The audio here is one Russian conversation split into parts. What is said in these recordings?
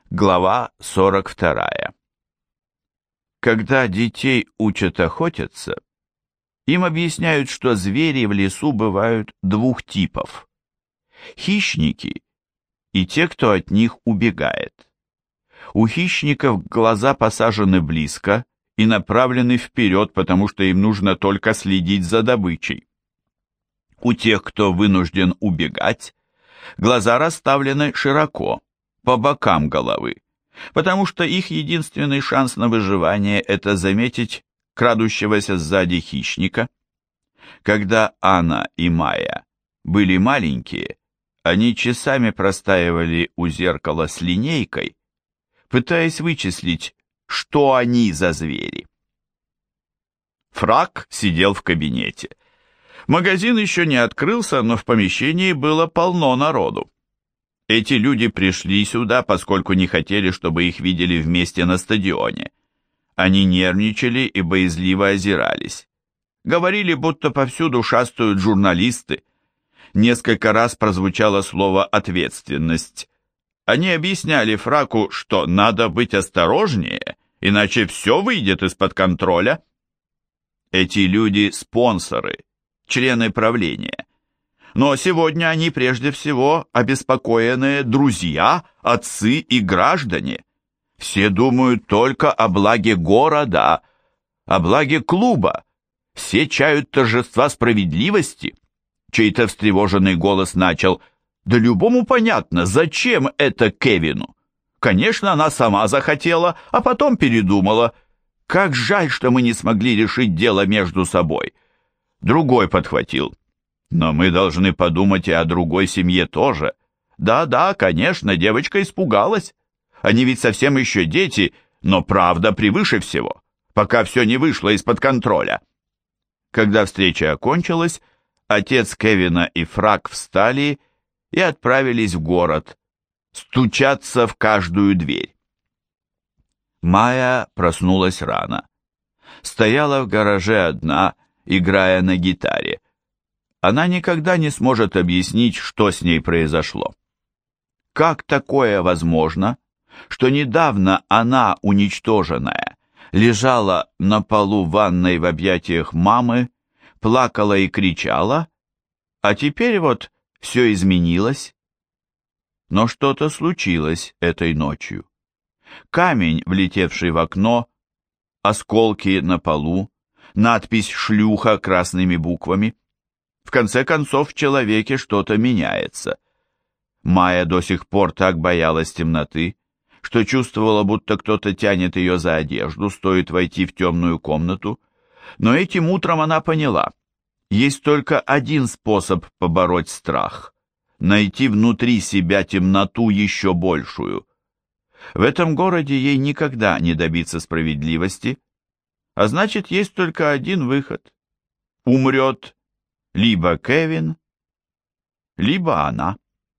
Глава 42. Когда детей учат охотиться, им объясняют, что звери в лесу бывают двух типов. Хищники и те, кто от них убегает. У хищников глаза посажены близко и направлены вперед, потому что им нужно только следить за добычей. У тех, кто вынужден убегать, глаза расставлены широко, по бокам головы, потому что их единственный шанс на выживание – это заметить крадущегося сзади хищника. Когда Анна и Майя были маленькие, они часами простаивали у зеркала с линейкой, пытаясь вычислить, что они за звери. Фрак сидел в кабинете. Магазин еще не открылся, но в помещении было полно народу. Эти люди пришли сюда, поскольку не хотели, чтобы их видели вместе на стадионе. Они нервничали и боязливо озирались. Говорили, будто повсюду шастают журналисты. Несколько раз прозвучало слово «ответственность». Они объясняли Фраку, что надо быть осторожнее, иначе все выйдет из-под контроля. Эти люди – спонсоры, члены правления. Но сегодня они прежде всего обеспокоенные друзья, отцы и граждане. Все думают только о благе города, о благе клуба. Все чают торжества справедливости. Чей-то встревоженный голос начал: «Да любому понятно, зачем это Кевину? Конечно, она сама захотела, а потом передумала. Как жаль, что мы не смогли решить дело между собой». Другой подхватил: «Но мы должны подумать и о другой семье тоже. Да, конечно, девочка испугалась. Они ведь совсем еще дети, но правда превыше всего, пока все не вышло из-под контроля». Когда встреча окончилась, отец Кевина и Фрак встали и отправились в город, стучаться в каждую дверь. Майя проснулась рано. Стояла в гараже одна, играя на гитаре. Она никогда не сможет объяснить, что с ней произошло. Как такое возможно, что недавно она, уничтоженная, лежала на полу ванной в объятиях мамы, плакала и кричала, а теперь вот все изменилось? Но что-то случилось этой ночью. Камень, влетевший в окно, осколки на полу, надпись «Шлюха» красными буквами. В конце концов, в человеке что-то меняется. Майя до сих пор так боялась темноты, что чувствовала, будто кто-то тянет ее за одежду, стоит войти в темную комнату. Но этим утром она поняла, есть только один способ побороть страх – найти внутри себя темноту еще большую. В этом городе ей никогда не добиться справедливости, а значит, есть только один выход – умрет либо Кевин, либо она.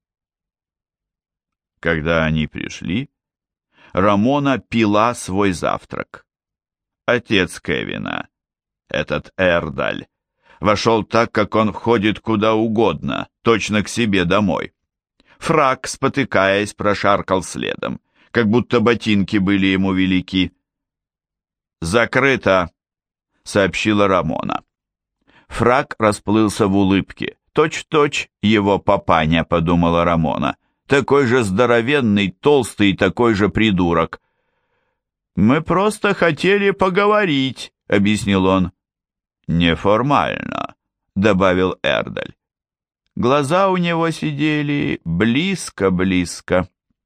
Когда они пришли, Рамона пила свой завтрак. Отец Кевина, этот Эрдаль, вошел так, как он входит куда угодно, точно к себе домой. Фрак, спотыкаясь, прошаркал следом, как будто ботинки были ему велики. «Закрыто», — сообщила Рамона. Фрак расплылся в улыбке. «Точь-в-точь его папаня», — подумала Рамона. «Такой же здоровенный, толстый и такой же придурок». «Мы просто хотели поговорить», — объяснил он. «Неформально», — добавил Эрдаль. Глаза у него сидели близко-близко.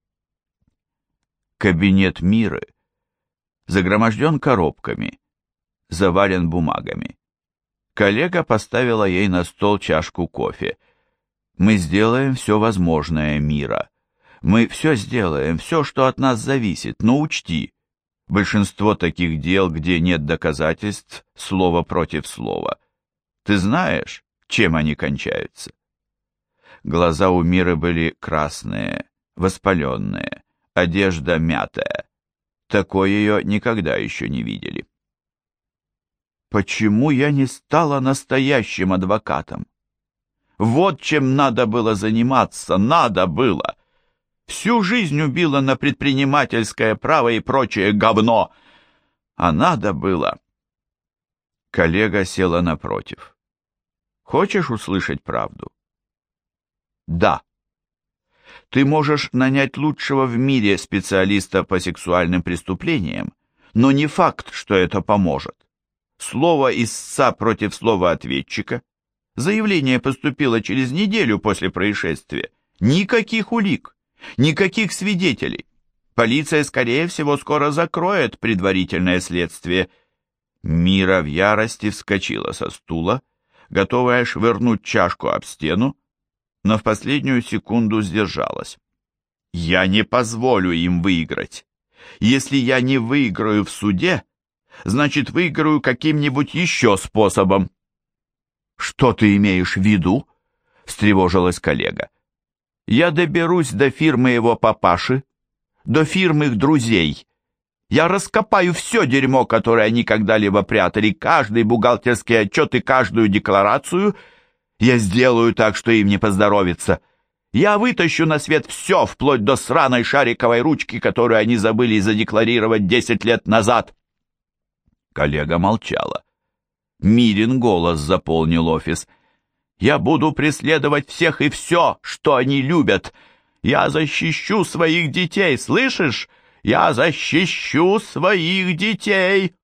Кабинет Миры загроможден коробками, завален бумагами. Коллега поставила ей на стол чашку кофе. «Мы сделаем все возможное, Мира. Мы все сделаем, все, что от нас зависит, но учти, большинство таких дел, где нет доказательств, слово против слова. Ты знаешь, чем они кончаются?» Глаза у Миры были красные, воспаленные, одежда мятая. Такой ее никогда еще не видели. «Почему я не стала настоящим адвокатом? Вот чем надо было заниматься, надо было!» Всю жизнь убила на предпринимательское право и прочее говно. А надо было. Коллега села напротив. Хочешь услышать правду? Да. Ты можешь нанять лучшего в мире специалиста по сексуальным преступлениям, но не факт, что это поможет. Слово истца против слова ответчика. Заявление поступило через неделю после происшествия. Никаких улик, никаких свидетелей. Полиция, скорее всего, скоро закроет предварительное следствие. Мира в ярости вскочила со стула, готовая швырнуть чашку об стену, но в последнюю секунду сдержалась. Я не позволю им выиграть. Если я не выиграю в суде, значит, выиграю каким-нибудь еще способом. Что ты имеешь в виду? Встревожилась коллега. Я доберусь до фирмы его папаши, до фирм их друзей. Я раскопаю все дерьмо, которое они когда-либо прятали, каждый бухгалтерский отчет и каждую декларацию. Я сделаю так, что им не поздоровится. Я вытащу на свет все, вплоть до сраной шариковой ручки, которую они забыли задекларировать 10 лет назад. Коллега молчала. Мирин голос заполнил офис. «Я буду преследовать всех и все, что они любят. Я защищу своих детей, слышишь? Я защищу своих детей!»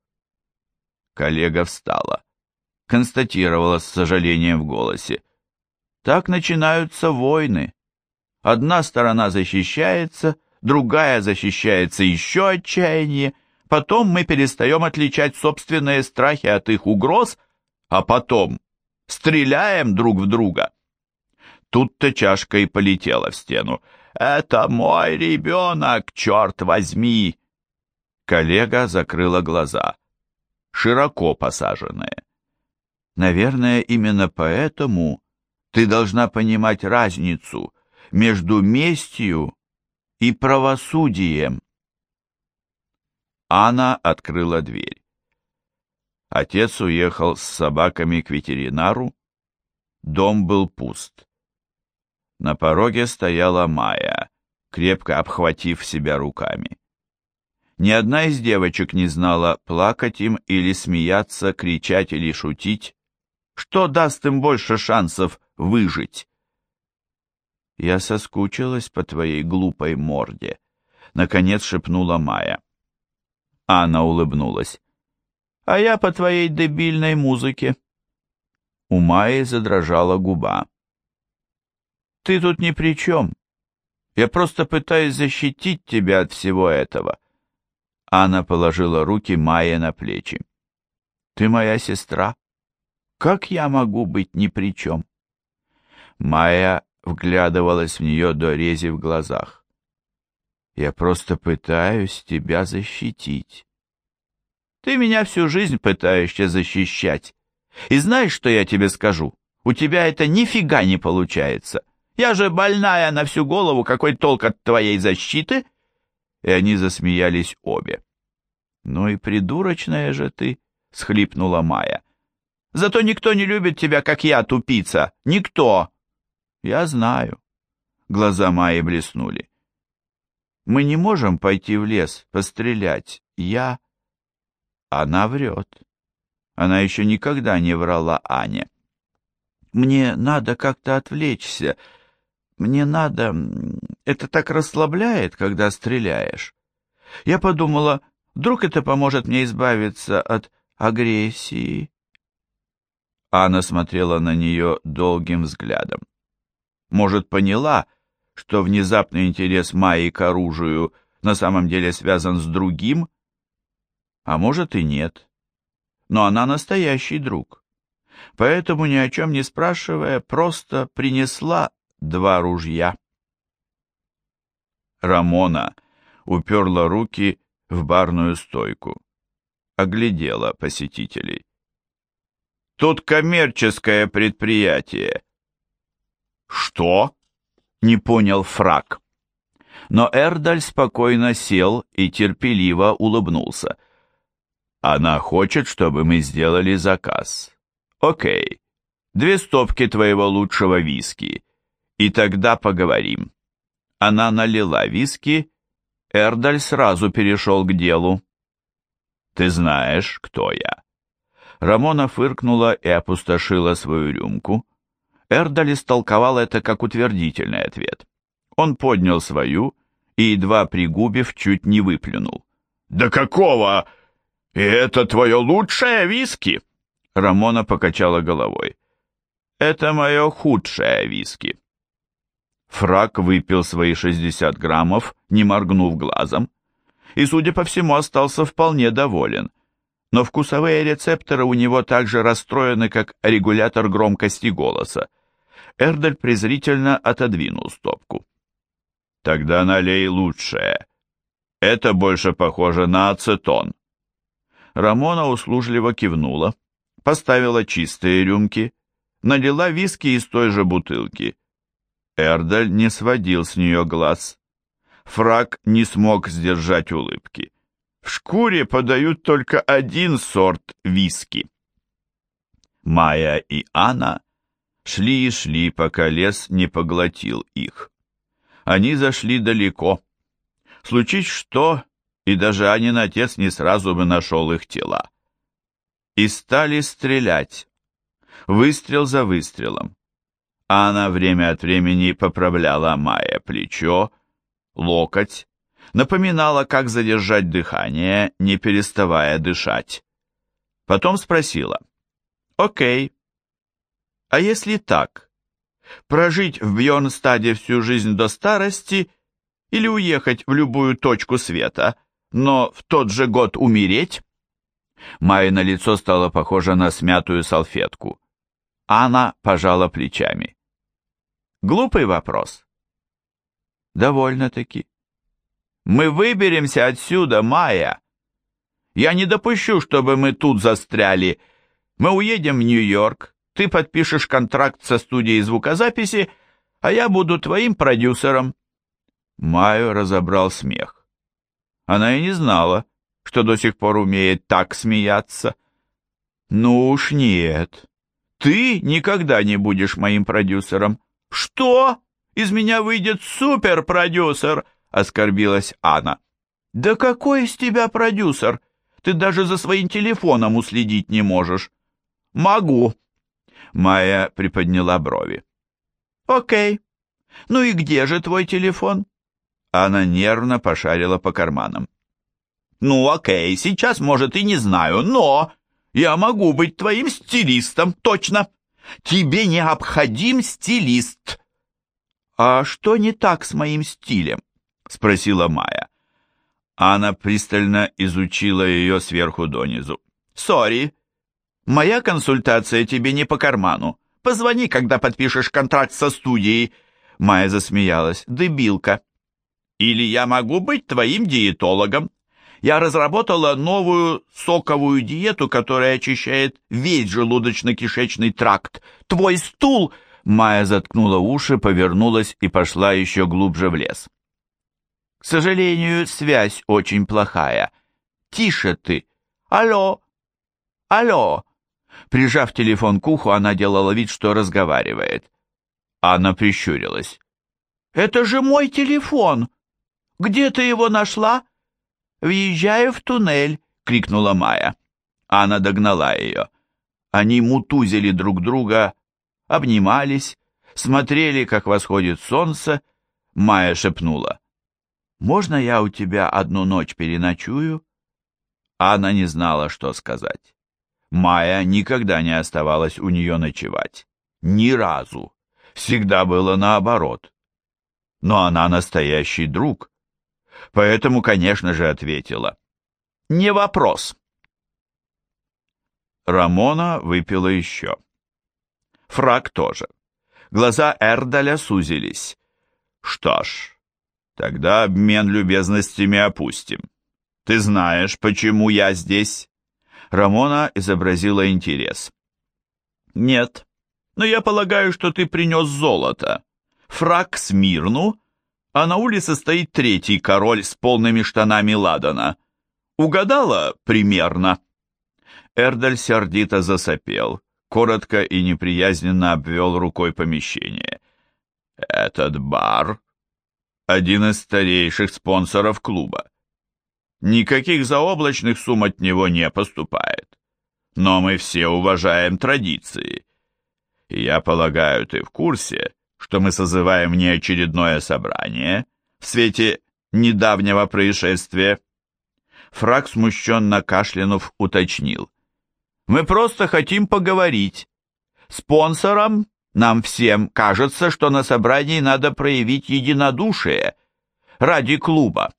Коллега встала. Констатировала с сожалением в голосе. «Так начинаются войны. Одна сторона защищается, другая защищается еще отчаяннее. Потом мы перестаем отличать собственные страхи от их угроз, а потом стреляем друг в друга». Тут-то чашка и полетела в стену. «Это мой ребенок, черт возьми!» Коллега закрыла глаза, широко посаженные. «Наверное, именно поэтому ты должна понимать разницу между местью и правосудием». Анна открыла дверь. Отец уехал с собаками к ветеринару. Дом был пуст. На пороге стояла Майя, крепко обхватив себя руками. Ни одна из девочек не знала, плакать им или смеяться, кричать или шутить. Что даст им больше шансов выжить? «Я соскучилась по твоей глупой морде», — наконец шепнула Майя. Анна улыбнулась. «А я по твоей дебильной музыке». У Майи задрожала губа. «Ты тут ни при чем. Я просто пытаюсь защитить тебя от всего этого». Анна положила руки Майе на плечи. «Ты моя сестра. Как я могу быть ни при чем?» Майя вглядывалась в нее до рези в глазах. «Я просто пытаюсь тебя защитить». «Ты меня всю жизнь пытаешься защищать. И знаешь, что я тебе скажу? У тебя это нифига не получается. Я же больная на всю голову, какой толк от твоей защиты?» И они засмеялись обе. «Ну и придурочная же ты», — схлипнула Майя. «Зато никто не любит тебя, как я, тупица. Никто!» «Я знаю». Глаза Майи блеснули. «Мы не можем пойти в лес, пострелять. Она врет. Она еще никогда не врала Ане. Мне надо как-то отвлечься. Мне надо... Это так расслабляет, когда стреляешь. Я подумала, вдруг это поможет мне избавиться от агрессии». Анна смотрела на нее долгим взглядом. Может, поняла, что внезапный интерес Майи к оружию на самом деле связан с другим? А может и нет. Но она настоящий друг. Поэтому, ни о чем не спрашивая, просто принесла 2 ружья. Рамона уперла руки в барную стойку. Оглядела посетителей. «Тут коммерческое предприятие». «Что?» — не понял Фрак. Но Эрдаль спокойно сел и терпеливо улыбнулся. «Она хочет, чтобы мы сделали заказ. Окей, 2 стопки твоего лучшего виски, и тогда поговорим. Она налила виски, Эрдаль сразу перешел к делу. «Ты знаешь, кто я?» Рамона фыркнула и опустошила свою рюмку. Эрдаль истолковал это как утвердительный ответ. Он поднял свою и, едва пригубив, чуть не выплюнул. «Да какого? И это твое лучшее виски?» Рамона покачала головой. «Это мое худшее виски». Фрак выпил свои 60 граммов, не моргнув глазом, и, судя по всему, остался вполне доволен. Но вкусовые рецепторы у него так же расстроены, как регулятор громкости голоса. Эрдаль презрительно отодвинул стопку. «Тогда налей лучшее. Это больше похоже на ацетон». Рамона услужливо кивнула, поставила чистые рюмки, налила виски из той же бутылки. Эрдаль не сводил с нее глаз. Фрак не смог сдержать улыбки. В шкуре подают только один сорт виски. Майя и Анна шли и шли, пока лес не поглотил их. Они зашли далеко. Случись что, и даже Анин отец не сразу бы нашел их тела. И стали стрелять. Выстрел за выстрелом. Анна время от времени поправляла Майе плечо, локоть, напоминала, как задержать дыхание, не переставая дышать. Потом спросила: «Окей, а если так, прожить в Бьорнстаде всю жизнь до старости или уехать в любую точку света, но в тот же год умереть?» Майино лицо стало похоже на смятую салфетку. Анна пожала плечами. «Глупый вопрос». «Довольно-таки. Мы выберемся отсюда, Майя. Я не допущу, чтобы мы тут застряли. Мы уедем в Нью-Йорк, ты подпишешь контракт со студией звукозаписи, а я буду твоим продюсером». Майю разобрал смех. Она и не знала, что до сих пор умеет так смеяться. «Ну уж нет. Ты никогда не будешь моим продюсером». «Что? Из меня выйдет суперпродюсер!» — оскорбилась Анна. «Да какой из тебя продюсер? Ты даже за своим телефоном уследить не можешь». «Могу». Майя приподняла брови. «Окей. Ну и где же твой телефон?» Анна нервно пошарила по карманам. «Ну окей, сейчас, может, и не знаю, но я могу быть твоим стилистом, точно. Тебе необходим стилист». «А что не так с моим стилем?» — спросила Майя. Анна пристально изучила ее сверху донизу. «Сори, моя консультация тебе не по карману. Позвони, когда подпишешь контракт со студией». Майя засмеялась. «Дебилка». «Или я могу быть твоим диетологом. Я разработала новую соковую диету, которая очищает весь желудочно-кишечный тракт. Твой стул...» Майя заткнула уши, повернулась и пошла еще глубже в лес. «К сожалению, связь очень плохая. Тише ты. Алло! Алло!» Прижав телефон к уху, она делала вид, что разговаривает. Анна прищурилась. «Это же мой телефон! Где ты его нашла?» «Въезжаю в туннель!» — крикнула Майя. Анна догнала ее. Они мутузили друг друга, обнимались, смотрели, как восходит солнце. Майя шепнула: «Можно я у тебя одну ночь переночую?» Анна не знала, что сказать. Майя никогда не оставалась у нее ночевать. Ни разу. Всегда было наоборот. Но она настоящий друг. Поэтому, конечно же, ответила: «Не вопрос». Рамона выпила еще. Фрак тоже. Глаза Эрдаля сузились. «Что ж, тогда обмен любезностями опустим. Ты знаешь, почему я здесь?» Рамона изобразила интерес. «Нет, но я полагаю, что ты принес золото. Фрак Смирну, а на улице стоит третий король с полными штанами ладана. Угадала примерно?» Эрдаль сердито засопел, коротко и неприязненно обвел рукой помещение. «Этот бар один из старейших спонсоров клуба. Никаких заоблачных сумм от него не поступает. Но мы все уважаем традиции. И я полагаю, ты в курсе, что мы созываем неочередное собрание в свете недавнего происшествия. Фрак, смущенно кашлянув, уточнил. Мы просто хотим поговорить. Спонсорам, нам всем кажется, что на собрании надо проявить единодушие ради клуба.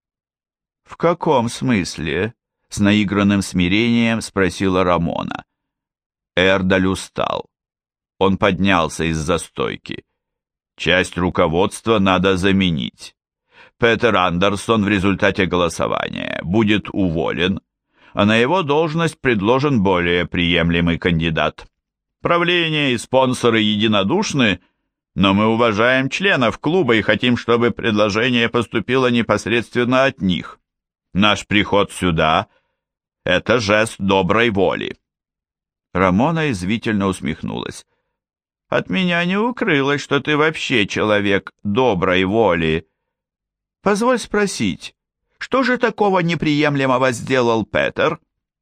В каком смысле? С наигранным смирением спросила Рамона. Эрдаль устал. Он поднялся из-за стойки. Часть руководства надо заменить. Петер Андерсон в результате голосования будет уволен, а на его должность предложен более приемлемый кандидат. Правление и спонсоры единодушны, но мы уважаем членов клуба и хотим, чтобы предложение поступило непосредственно от них. Наш приход сюда – это жест доброй воли. Рамона извительно усмехнулась. От меня не укрылось, что ты вообще человек доброй воли. Позволь спросить, что же такого неприемлемого сделал Петер?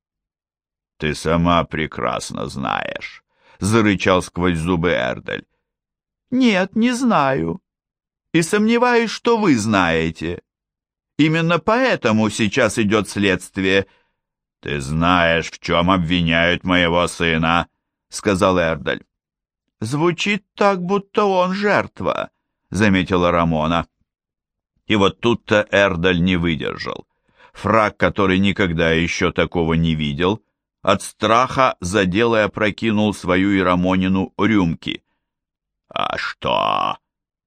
Ты сама прекрасно знаешь, зарычал сквозь зубы Эрдаль. Нет, не знаю. И сомневаюсь, что вы знаете. Именно поэтому сейчас идет следствие. Ты знаешь, в чем обвиняют моего сына, сказал Эрдаль. Звучит так, будто он жертва, заметила Рамона. И вот тут-то Эрдаль не выдержал. Фрак, который никогда еще такого не видел, от страха задел и опрокинул свою и Рамонину рюмки. «А что?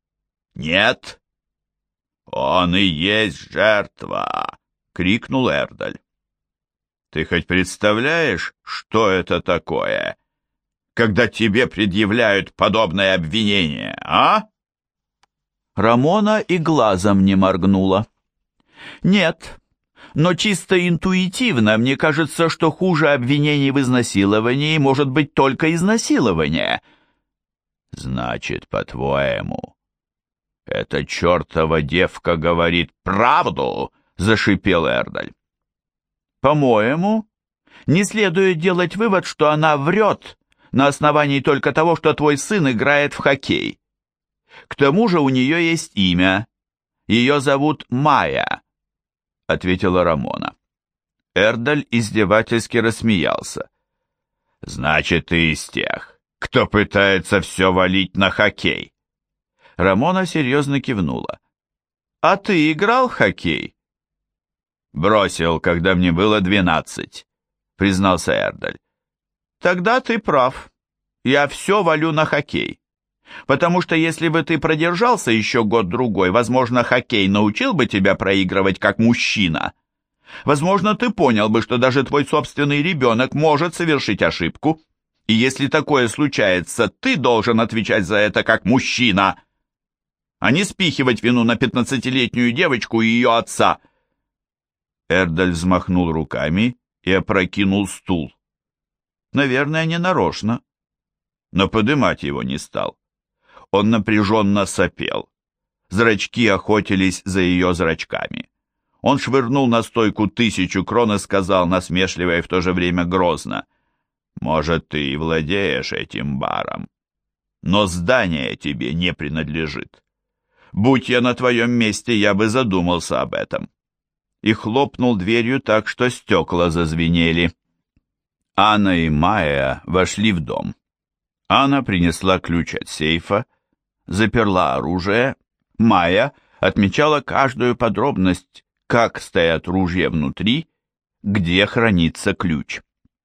Нет? Он и есть жертва!» — крикнул Эрдаль. «Ты хоть представляешь, что это такое, когда тебе предъявляют подобное обвинение, а?» Рамона и глазом не моргнула. «Нет, но чисто интуитивно мне кажется, что хуже обвинений в изнасиловании может быть только изнасилование». «Значит, по-твоему, эта чертова девка говорит правду?» — зашипел Эрдаль. «По-моему, не следует делать вывод, что она врет на основании только того, что твой сын играет в хоккей. К тому же у нее есть имя. Ее зовут Майя», — ответила Рамона. Эрдаль издевательски рассмеялся. «Значит, ты из тех, кто пытается все валить на хоккей». Рамона серьезно кивнула. «А ты играл в хоккей?» «Бросил, когда мне было 12», — признался Эрдаль. «Тогда ты прав. Я все валю на хоккей. Потому что если бы ты продержался еще год-другой, возможно, хоккей научил бы тебя проигрывать как мужчина. Возможно, ты понял бы, что даже твой собственный ребенок может совершить ошибку. И если такое случается, ты должен отвечать за это как мужчина, а не спихивать вину на 15-летнюю девочку и ее отца». Эрдаль взмахнул руками и опрокинул стул. Наверное, не нарочно, но подымать его не стал. Он напряженно сопел. Зрачки охотились за ее зрачками. Он швырнул на стойку 1000 крон и сказал насмешливо и в то же время грозно: «Может, ты и владеешь этим баром, но здание тебе не принадлежит. Будь я на твоем месте, я бы задумался об этом». И хлопнул дверью так, что стекла зазвенели. Анна и Майя вошли в дом. Анна принесла ключ от сейфа, заперла оружие. Майя отмечала каждую подробность, как стоят ружья внутри, где хранится ключ.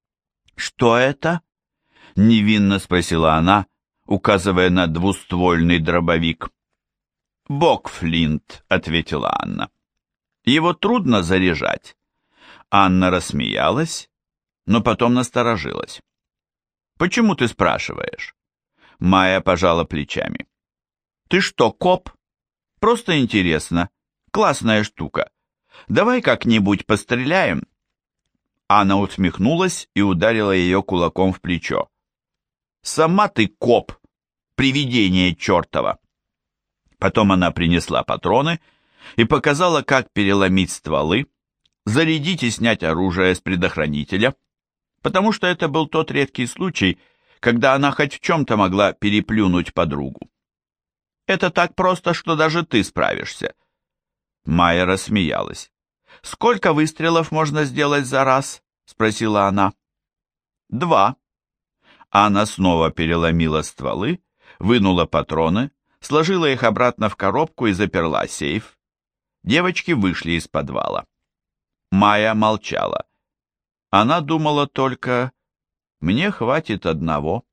«Что это?» — невинно спросила она, указывая на двуствольный дробовик. «Бокфлинт», — ответила Анна. «Его трудно заряжать». Анна рассмеялась, но потом насторожилась. «Почему ты спрашиваешь?» Майя пожала плечами. «Ты что, коп? Просто интересно. Классная штука. Давай как-нибудь постреляем?» Анна усмехнулась и ударила ее кулаком в плечо. «Сама ты коп, привидение чертова!» Потом она принесла патроны и показала, как переломить стволы, зарядить и снять оружие с предохранителя, потому что это был тот редкий случай, когда она хоть в чем-то могла переплюнуть подругу. «Это так просто, что даже ты справишься». Майя рассмеялась. «Сколько выстрелов можно сделать за раз?» — спросила она. «2». Анна снова переломила стволы, вынула патроны, сложила их обратно в коробку и заперла сейф. Девочки вышли из подвала. Майя молчала. Она думала только: «Мне хватит одного».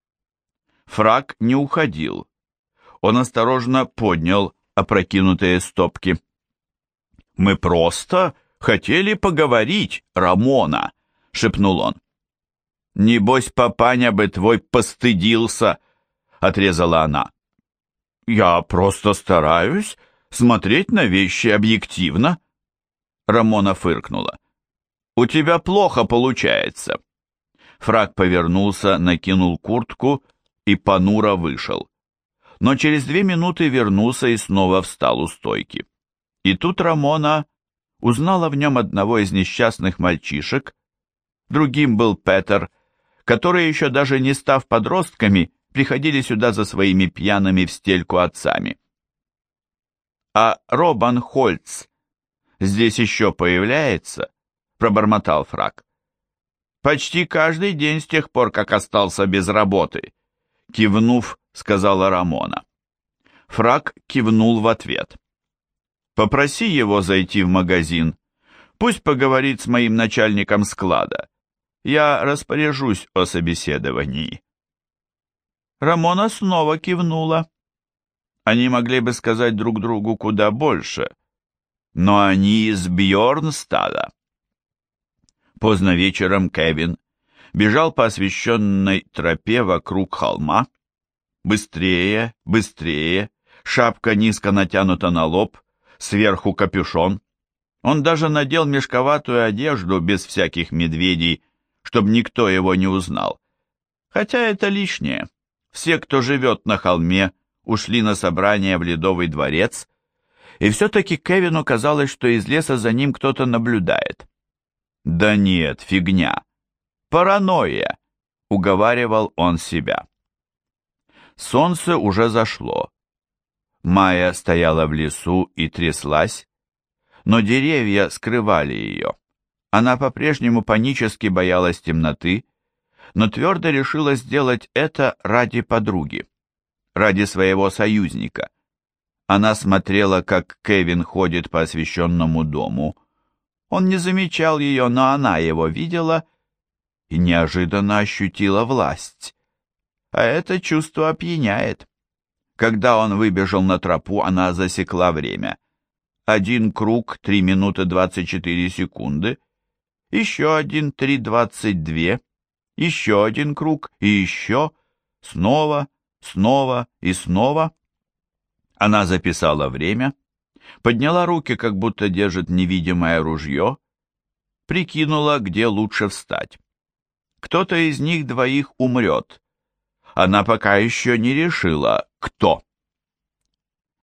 Фрак не уходил. Он осторожно поднял опрокинутые стопки. «Мы просто хотели поговорить, Рамона», — шепнул он. «Небось, папаня бы твой постыдился», — отрезала она. «Я просто стараюсь смотреть на вещи объективно», — Рамона фыркнула. «У тебя плохо получается». Фрак повернулся, накинул куртку и понуро вышел. Но через 2 минуты вернулся и снова встал у стойки. И тут Рамона узнала в нем одного из несчастных мальчишек. Другим был Петер, которые, еще даже не став подростками, приходили сюда за своими пьяными в стельку отцами. «А Робан Хольц здесь еще появляется?» — пробормотал Фрак. «Почти каждый день с тех пор, как остался без работы», — кивнув, сказала Рамона. Фрак кивнул в ответ. «Попроси его зайти в магазин. Пусть поговорит с моим начальником склада. Я распоряжусь о собеседовании». Рамона снова кивнула. Они могли бы сказать друг другу куда больше, но они из Бьорнстада. Поздно вечером Кевин бежал по освещенной тропе вокруг холма. Быстрее, быстрее, шапка низко натянута на лоб, сверху капюшон. Он даже надел мешковатую одежду без всяких медведей, чтобы никто его не узнал. Хотя это лишнее. Все, кто живет на холме, ушли на собрание в Ледовый дворец, и все-таки Кевину казалось, что из леса за ним кто-то наблюдает. «Да нет, фигня. Паранойя», — уговаривал он себя. Солнце уже зашло. Майя стояла в лесу и тряслась, но деревья скрывали ее. Она по-прежнему панически боялась темноты, но твердо решила сделать это ради подруги, ради своего союзника. Она смотрела, как Кевин ходит по освещенному дому. Он не замечал ее, но она его видела и неожиданно ощутила власть. А это чувство опьяняет. Когда он выбежал на тропу, она засекла время. 1 круг 3 минуты 24 секунды, еще один 3:22, еще 1 круг и еще, снова, снова и снова. Она записала время, подняла руки, как будто держит невидимое ружье, прикинула, где лучше встать. Кто-то из них двоих умрет. Она пока еще не решила, кто.